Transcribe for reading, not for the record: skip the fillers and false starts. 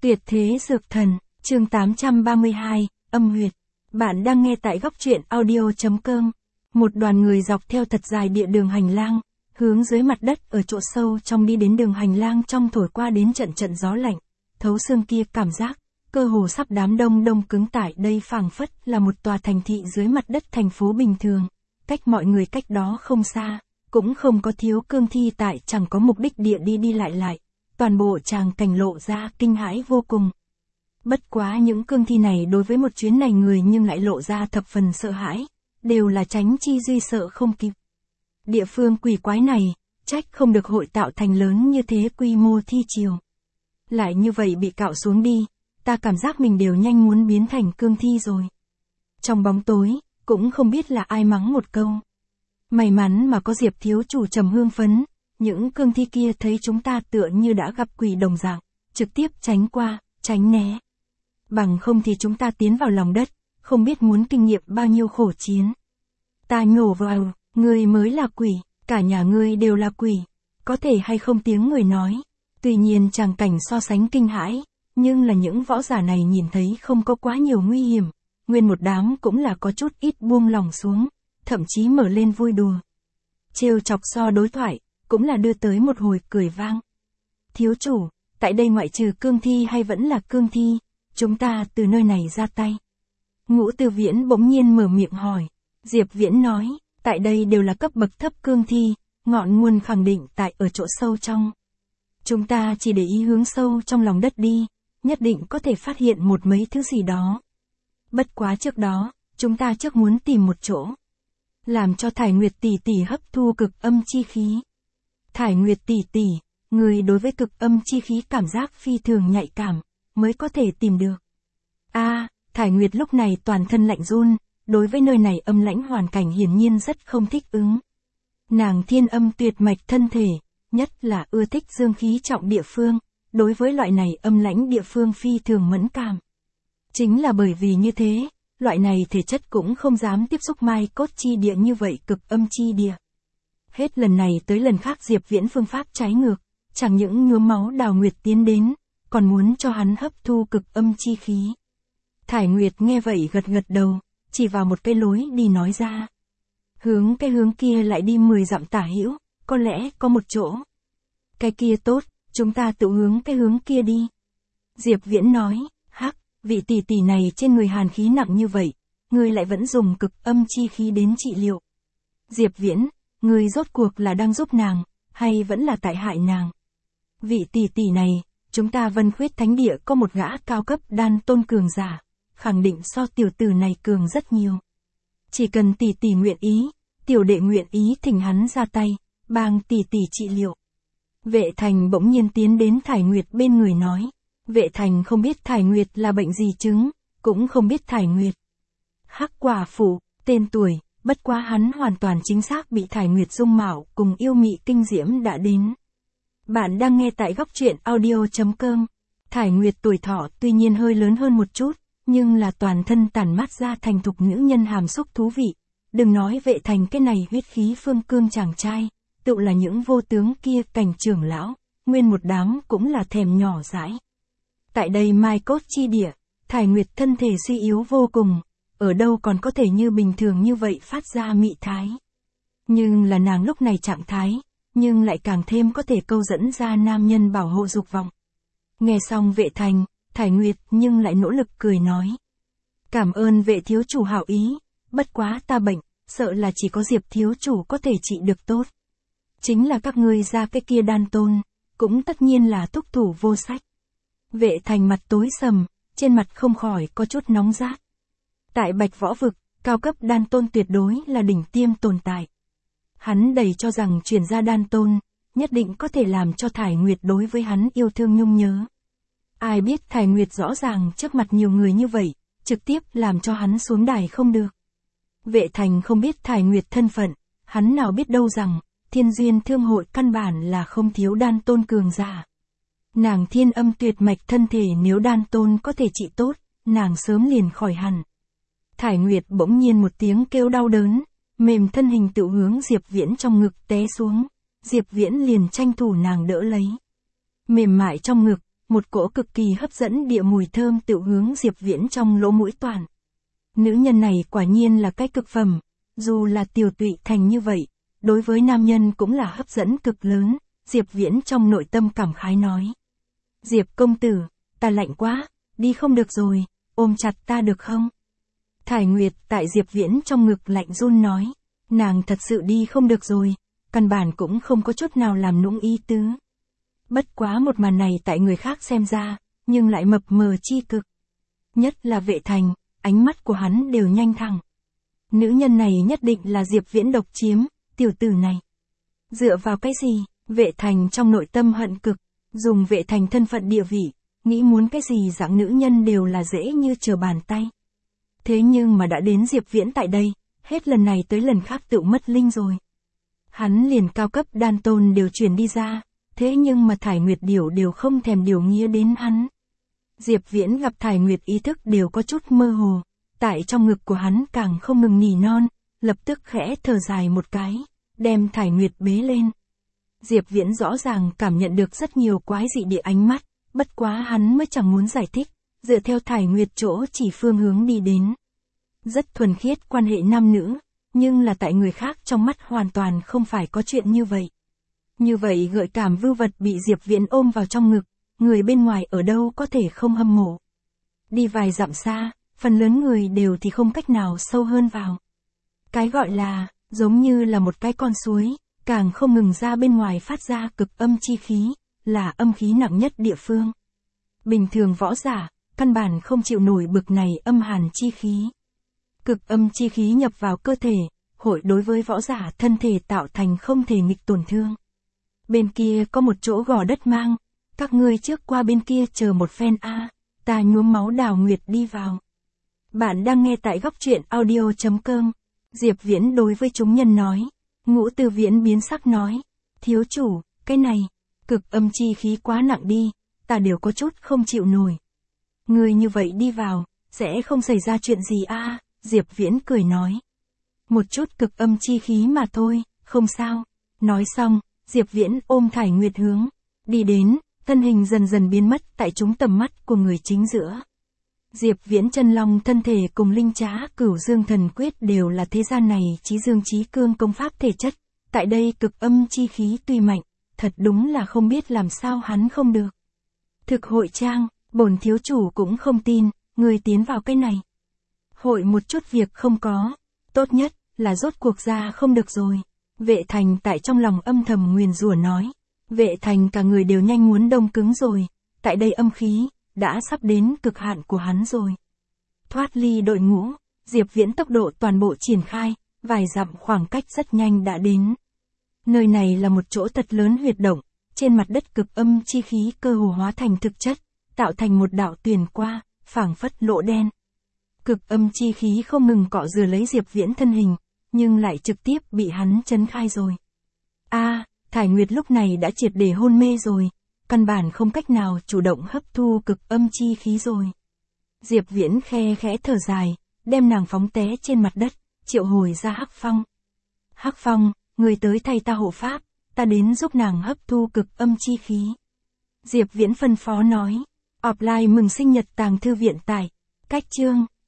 Tuyệt thế dược thần, chương 832, âm huyệt. Bạn đang nghe tại góc truyện audio.com. Một đoàn người dọc theo thật dài địa đường hành lang, hướng dưới mặt đất ở chỗ sâu trong đi đến đường hành lang trong thổi qua đến trận trận gió lạnh, thấu xương kia cảm giác, cơ hồ sắp đám đông đông cứng tại đây phảng phất là một tòa thành thị dưới mặt đất thành phố bình thường, cách mọi người cách đó không xa, cũng không có thiếu cương thi tại chẳng có mục đích địa đi lại. Toàn bộ tràng cảnh lộ ra kinh hãi vô cùng. Bất quá những cương thi này đối với một chuyến này người nhưng lại lộ ra thập phần sợ hãi, đều là tránh chi duy sợ không kịp. Địa phương quỷ quái này, trách không được hội tạo thành lớn như thế quy mô thi triều. Lại như vậy bị cạo xuống đi, ta cảm giác mình đều nhanh muốn biến thành cương thi rồi. Trong bóng tối, cũng không biết là ai mắng một câu. May mắn mà có Diệp thiếu chủ trầm hương phấn. Những cương thi kia thấy chúng ta tựa như đã gặp quỷ đồng dạng, trực tiếp tránh qua, tránh né. Bằng không thì chúng ta tiến vào lòng đất, không biết muốn kinh nghiệm bao nhiêu khổ chiến. Ta nhổ vào, ngươi mới là quỷ, cả nhà ngươi đều là quỷ, có thể hay không tiếng người nói. Tuy nhiên tràng cảnh so sánh kinh hãi, nhưng là những võ giả này nhìn thấy không có quá nhiều nguy hiểm, nguyên một đám cũng là có chút ít buông lỏng xuống, thậm chí mở lên vui đùa. Trêu chọc so đối thoại, cũng là đưa tới một hồi cười vang. Thiếu chủ, tại đây ngoại trừ cương thi hay vẫn là cương thi, chúng ta từ nơi này ra tay. Ngũ Tư Viễn bỗng nhiên mở miệng hỏi. Diệp Viễn nói, tại đây đều là cấp bậc thấp cương thi, ngọn nguồn khẳng định tại ở chỗ sâu trong. Chúng ta chỉ để ý hướng sâu trong lòng đất đi, nhất định có thể phát hiện một mấy thứ gì đó. Bất quá trước đó, chúng ta trước muốn tìm một chỗ, làm cho Thải Nguyệt tỷ tỷ hấp thu cực âm chi khí. Thải Nguyệt tỷ tỷ, người đối với cực âm chi khí cảm giác phi thường nhạy cảm, mới có thể tìm được. Thải Nguyệt lúc này toàn thân lạnh run, đối với nơi này âm lãnh hoàn cảnh hiển nhiên rất không thích ứng. Nàng thiên âm tuyệt mạch thân thể, nhất là ưa thích dương khí trọng địa phương, đối với loại này âm lãnh địa phương phi thường mẫn cảm. Chính là bởi vì như thế, loại này thể chất cũng không dám tiếp xúc mai cốt chi địa như vậy cực âm chi địa. Hết lần này tới lần khác Diệp Viễn phương pháp trái ngược, chẳng những nhuốm máu Đào Nguyệt tiến đến, còn muốn cho hắn hấp thu cực âm chi khí. Thải Nguyệt nghe vậy gật đầu, chỉ vào một cái lối đi nói ra. Hướng cái hướng kia lại đi 10 dặm tả hữu, có lẽ có một chỗ. Cái kia tốt, chúng ta tự hướng cái hướng kia đi. Diệp Viễn nói, hắc, vị tỷ tỷ này trên người hàn khí nặng như vậy, ngươi lại vẫn dùng cực âm chi khí đến trị liệu. Diệp Viễn, ngươi rốt cuộc là đang giúp nàng, hay vẫn là tại hại nàng? Vị tỷ tỷ này, chúng ta Vân Khuyết Thánh Địa có một gã cao cấp đan tôn cường giả, khẳng định so tiểu tử này cường rất nhiều. Chỉ cần tỷ tỷ nguyện ý, tiểu đệ nguyện ý thỉnh hắn ra tay, bang tỷ tỷ trị liệu. Vệ Thành bỗng nhiên tiến đến Thải Nguyệt bên người nói. Vệ Thành không biết Thải Nguyệt là bệnh gì chứng, cũng không biết Thải Nguyệt. Hắc quả phụ, tên tuổi. Bất quá hắn hoàn toàn chính xác bị Thải Nguyệt dung mạo cùng yêu mị kinh diễm đã đến. Bạn đang nghe tại góc truyện audio.com. Thải Nguyệt tuổi thọ tuy nhiên hơi lớn hơn một chút, nhưng là toàn thân tản mát ra thành thục nữ nhân hàm xúc thú vị. Đừng nói Vệ Thành cái này huyết khí phương cương chàng trai, tự là những vô tướng kia cảnh trưởng lão, nguyên một đám cũng là thèm nhỏ dãi. Tại đây mai cốt chi địa, Thải Nguyệt thân thể suy yếu vô cùng. Ở đâu còn có thể như bình thường như vậy phát ra mị thái. Nhưng là nàng lúc này trạng thái, nhưng lại càng thêm có thể câu dẫn ra nam nhân bảo hộ dục vọng. Nghe xong Vệ Thành, Thải Nguyệt nhưng lại nỗ lực cười nói. Cảm ơn Vệ thiếu chủ hảo ý, bất quá ta bệnh, sợ là chỉ có Diệp thiếu chủ có thể trị được tốt. Chính là các ngươi ra cái kia đan tôn, cũng tất nhiên là thúc thủ vô sách. Vệ Thành mặt tối sầm, trên mặt không khỏi có chút nóng rát. Tại Bạch Võ Vực, cao cấp đan tôn tuyệt đối là đỉnh tiêm tồn tại. Hắn đầy cho rằng truyền ra đan tôn, nhất định có thể làm cho Thải Nguyệt đối với hắn yêu thương nhung nhớ. Ai biết Thải Nguyệt rõ ràng trước mặt nhiều người như vậy, trực tiếp làm cho hắn xuống đài không được. Vệ Thành không biết Thải Nguyệt thân phận, hắn nào biết đâu rằng, Thiên Duyên Thương Hội căn bản là không thiếu đan tôn cường giả. Nàng thiên âm tuyệt mạch thân thể nếu đan tôn có thể trị tốt, nàng sớm liền khỏi hẳn. Thải Nguyệt bỗng nhiên một tiếng kêu đau đớn, mềm thân hình tự hướng Diệp Viễn trong ngực té xuống, Diệp Viễn liền tranh thủ nàng đỡ lấy. Mềm mại trong ngực, một cỗ cực kỳ hấp dẫn địa mùi thơm tự hướng Diệp Viễn trong lỗ mũi toàn. Nữ nhân này quả nhiên là cái cực phẩm, dù là tiểu tụy thành như vậy, đối với nam nhân cũng là hấp dẫn cực lớn, Diệp Viễn trong nội tâm cảm khái nói. Diệp công tử, ta lạnh quá, đi không được rồi, ôm chặt ta được không? Thải Nguyệt tại Diệp Viễn trong ngực lạnh run nói, nàng thật sự đi không được rồi, căn bản cũng không có chút nào làm nũng ý tứ. Bất quá một màn này tại người khác xem ra, nhưng lại mập mờ chi cực. Nhất là Vệ Thành, ánh mắt của hắn đều nhanh thẳng. Nữ nhân này nhất định là Diệp Viễn độc chiếm, tiểu tử này. Dựa vào cái gì? Vệ Thành trong nội tâm hận cực, dùng Vệ Thành thân phận địa vị, nghĩ muốn cái gì dạng nữ nhân đều là dễ như trở bàn tay. Thế nhưng mà đã đến Diệp Viễn tại đây, hết lần này tới lần khác tự mất linh rồi. Hắn liền cao cấp đan tôn đều truyền đi ra, thế nhưng mà Thải Nguyệt Điểu đều không thèm điều nghĩa đến hắn. Diệp Viễn gặp Thải Nguyệt ý thức đều có chút mơ hồ, tại trong ngực của hắn càng không ngừng nỉ non, lập tức khẽ thở dài một cái, đem Thải Nguyệt bế lên. Diệp Viễn rõ ràng cảm nhận được rất nhiều quái dị địa ánh mắt, bất quá hắn mới chẳng muốn giải thích, dựa theo Thải Nguyệt chỗ chỉ phương hướng đi đến. Rất thuần khiết quan hệ nam nữ, nhưng là tại người khác trong mắt hoàn toàn không phải có chuyện như vậy. Như vậy gợi cảm vưu vật bị Diệp Viễn ôm vào trong ngực, người bên ngoài ở đâu có thể không hâm mộ. Đi vài dặm xa, phần lớn người đều thì không cách nào sâu hơn vào. Cái gọi là, giống như là một cái con suối, càng không ngừng ra bên ngoài phát ra cực âm chi khí, là âm khí nặng nhất địa phương. Bình thường võ giả, căn bản không chịu nổi bực này âm hàn chi khí. Cực âm chi khí nhập vào cơ thể, hội đối với võ giả thân thể tạo thành không thể nghịch tổn thương. Bên kia có một chỗ gò đất mang, các ngươi trước qua bên kia chờ một phen a, ta nhuốm máu Đào Nguyệt đi vào. Bạn đang nghe tại góc truyện audio.com. Diệp Viễn đối với chúng nhân nói. Ngũ Từ Viễn biến sắc nói, thiếu chủ, cái này, cực âm chi khí quá nặng đi, ta đều có chút không chịu nổi. Người như vậy đi vào, sẽ không xảy ra chuyện gì a? Diệp Viễn cười nói. Một chút cực âm chi khí mà thôi, không sao. Nói xong, Diệp Viễn ôm Thải Nguyệt hướng đi đến, thân hình dần dần biến mất tại chúng tầm mắt của người chính giữa. Diệp Viễn chân long thân thể cùng linh trá Cửu Dương Thần Quyết đều là thế gian này chí dương chí cương công pháp thể chất, tại đây cực âm chi khí tuy mạnh, thật đúng là không biết làm sao hắn không được. Thực hội trang, bổn thiếu chủ cũng không tin, người tiến vào cái này. Hội một chút việc không có, tốt nhất là rốt cuộc ra không được rồi. Vệ Thành tại trong lòng âm thầm nguyền rủa nói. Vệ Thành cả người đều nhanh muốn đông cứng rồi, tại đây âm khí đã sắp đến cực hạn của hắn rồi. Thoát ly đội ngũ, Diệp Viễn tốc độ toàn bộ triển khai, vài dặm khoảng cách rất nhanh đã đến. Nơi này là một chỗ thật lớn huyệt động, trên mặt đất cực âm chi khí cơ hồ hóa thành thực chất, tạo thành một đạo tuyền qua, phảng phất lỗ đen. Cực âm chi khí không ngừng cọ rửa lấy Diệp Viễn thân hình, nhưng lại trực tiếp bị hắn chấn khai rồi. Thải Nguyệt lúc này đã triệt để hôn mê rồi, căn bản không cách nào chủ động hấp thu cực âm chi khí rồi. Diệp Viễn khe khẽ thở dài, đem nàng phóng té trên mặt đất, triệu hồi ra Hắc Phong. Hắc Phong, người tới thay ta hộ pháp, ta đến giúp nàng hấp thu cực âm chi khí. Diệp Viễn phân phó nói. Offline mừng sinh nhật Tàng Thư Viện tải. Cách chương